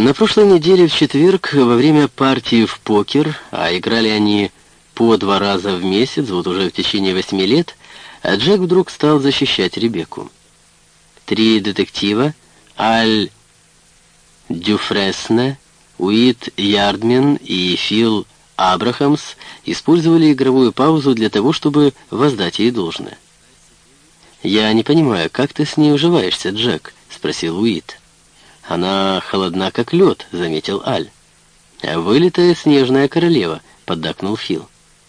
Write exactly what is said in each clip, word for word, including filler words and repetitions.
На прошлой неделе в четверг во время партии в покер, а играли они по два раза в месяц, вот уже в течение восьми лет, а Джек вдруг стал защищать Ребекку. Три детектива, Аль Дюфресне, Уит Ярдмен и Фил Абрахамс, использовали игровую паузу для того, чтобы воздать ей должное. «Я не понимаю, как ты с ней уживаешься, Джек?» — спросил Уит. «Она холодна, как лед», — заметил Аль. «Вылитая снежная королева», — поддакнул Фил.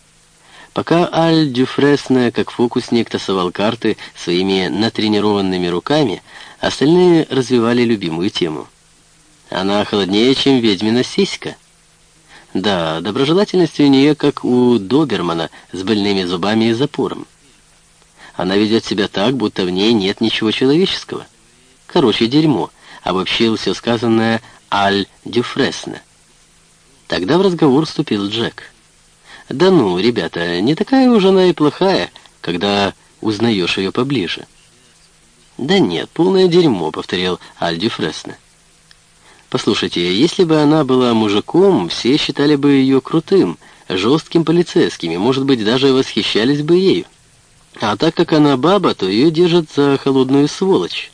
Пока Аль Дюфресне, как фокусник, тасовал карты своими натренированными руками, остальные развивали любимую тему. «Она холоднее, чем ведьмина сиська». «Да, доброжелательность у нее, как у добермана, с больными зубами и запором. Она ведет себя так, будто в ней нет ничего человеческого. Короче, дерьмо», — обобщил все сказанное Аль Дюфресне. Тогда в разговор вступил Джек. «Да ну, ребята, не такая уж она и плохая, когда узнаешь ее поближе». «Да нет, полное дерьмо», — повторил Аль Дюфресне. «Послушайте, если бы она была мужиком, все считали бы ее крутым, жестким полицейским, и, может быть, даже восхищались бы ею. А так как она баба, то ее держат за холодную сволочь».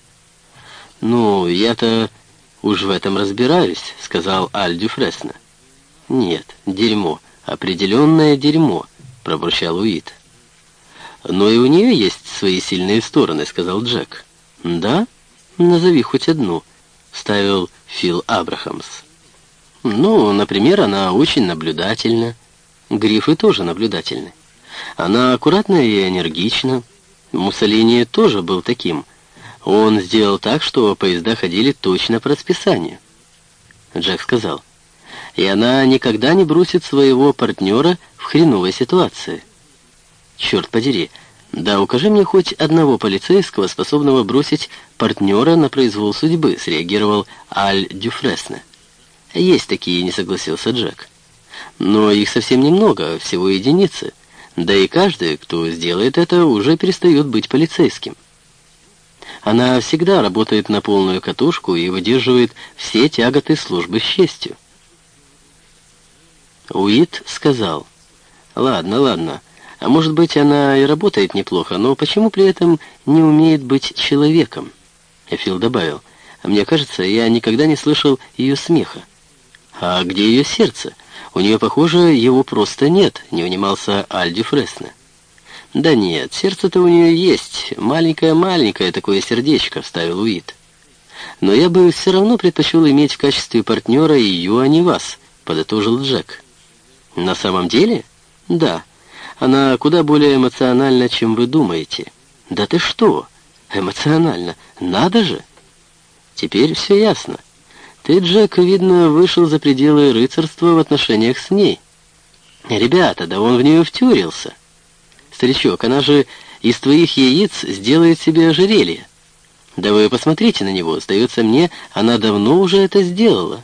«Ну, я-то уж в этом разбираюсь», — сказал Аль Дюфресне. «Нет, дерьмо, определенное дерьмо», — пробурчал Уит. «Но и у нее есть свои сильные стороны», — сказал Джек. «Да? Назови хоть одну», — вставил Фил Абрахамс. «Ну, например, она очень наблюдательна. Гриффы тоже наблюдательны. Она аккуратна и энергична. Муссолини тоже был таким. Он сделал так, что поезда ходили точно по расписанию». Джек сказал. «И она никогда не бросит своего партнера в хреновой ситуации». «Черт подери, да укажи мне хоть одного полицейского, способного бросить партнера на произвол судьбы», — среагировал Аль Дюфресне. «Есть такие», — не согласился Джек. «Но их совсем немного, всего единицы. Да и каждый, кто сделает это, уже перестает быть полицейским. Она всегда работает на полную катушку и выдерживает все тяготы службы с честью». Уит сказал: «Ладно, ладно, а может быть, она и работает неплохо, но почему при этом не умеет быть человеком?» Фил добавил: «Мне кажется, я никогда не слышал ее смеха». «А где ее сердце? У нее, похоже, его просто нет», — не унимался Аль Дюфресне. «Да нет, сердце-то у нее есть, маленькое-маленькое такое сердечко», — вставил Уит. «Но я бы все равно предпочел иметь в качестве партнера ее, а не вас», — подытожил Джек. «На самом деле? Да. Она куда более эмоциональна, чем вы думаете». «Да ты что? Эмоционально? Надо же!» «Теперь все ясно. Ты, Джек, видно, вышел за пределы рыцарства в отношениях с ней». «Ребята, да он в нее втюрился. Старичок, она же из твоих яиц сделает себе ожерелье. Да вы посмотрите на него, сдается мне, она давно уже это сделала».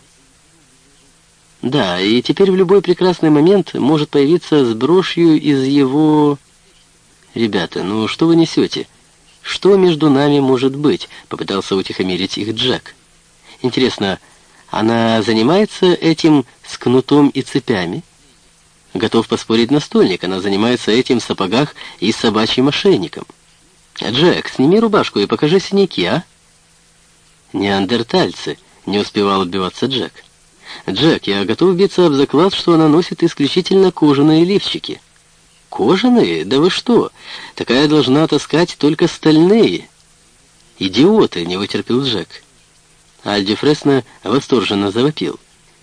«Да, и теперь в любой прекрасный момент может появиться с брошью из его...» «Ребята, ну что вы несете? Что между нами может быть?» — попытался утихомирить их Джек. «Интересно, она занимается этим с кнутом и цепями?» «Готов поспорить на стольник, она занимается этим в сапогах и с собачьим ошейником». «Джек, сними рубашку и покажи синяки, а?» «Неандертальцы», — не успевал отбиваться Джек. «Джек, я готов биться об заклад, что она носит исключительно кожаные лифчики». «Кожаные? Да вы что? Такая должна таскать только стальные». «Идиоты!» — не вытерпел Джек. Аль Дюфресне восторженно завопил.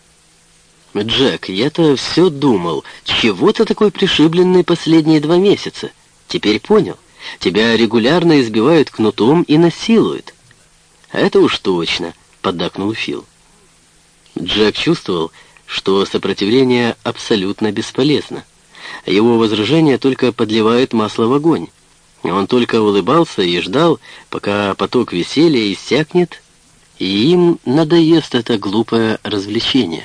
«Джек, я-то все думал, чего ты такой пришибленный последние два месяца? Теперь понял. Тебя регулярно избивают кнутом и насилуют». «Это уж точно», — поддакнул Фил. Джек чувствовал, что сопротивление абсолютно бесполезно. Его возражение только подливает масло в огонь. Он только улыбался и ждал, пока поток веселья иссякнет, и им надоест это глупое развлечение.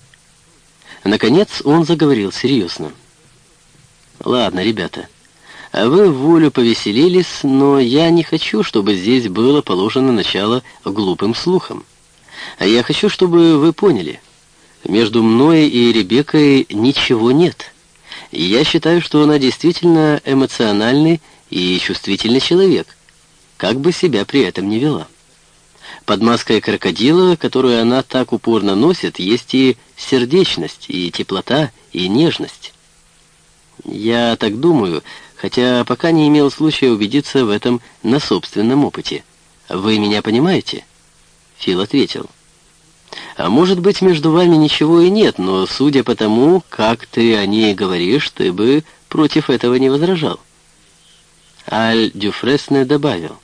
Наконец он заговорил серьезно. «Ладно, ребята, а вы в волю повеселились, но я не хочу, чтобы здесь было положено начало глупым слухам. А я хочу, чтобы вы поняли, между мной и Ребеккой ничего нет. И я считаю, что она действительно эмоциональный и чувствительный человек, как бы себя при этом ни вела. Под маской крокодила, которую она так упорно носит, есть и сердечность, и теплота, и нежность. Я так думаю, хотя пока не имел случая убедиться в этом на собственном опыте. Вы меня понимаете? Фил ответил. А может быть, между вами ничего и нет, но судя по тому, как ты о ней говоришь, ты бы против этого не возражал. Аль Дюфресне добавил.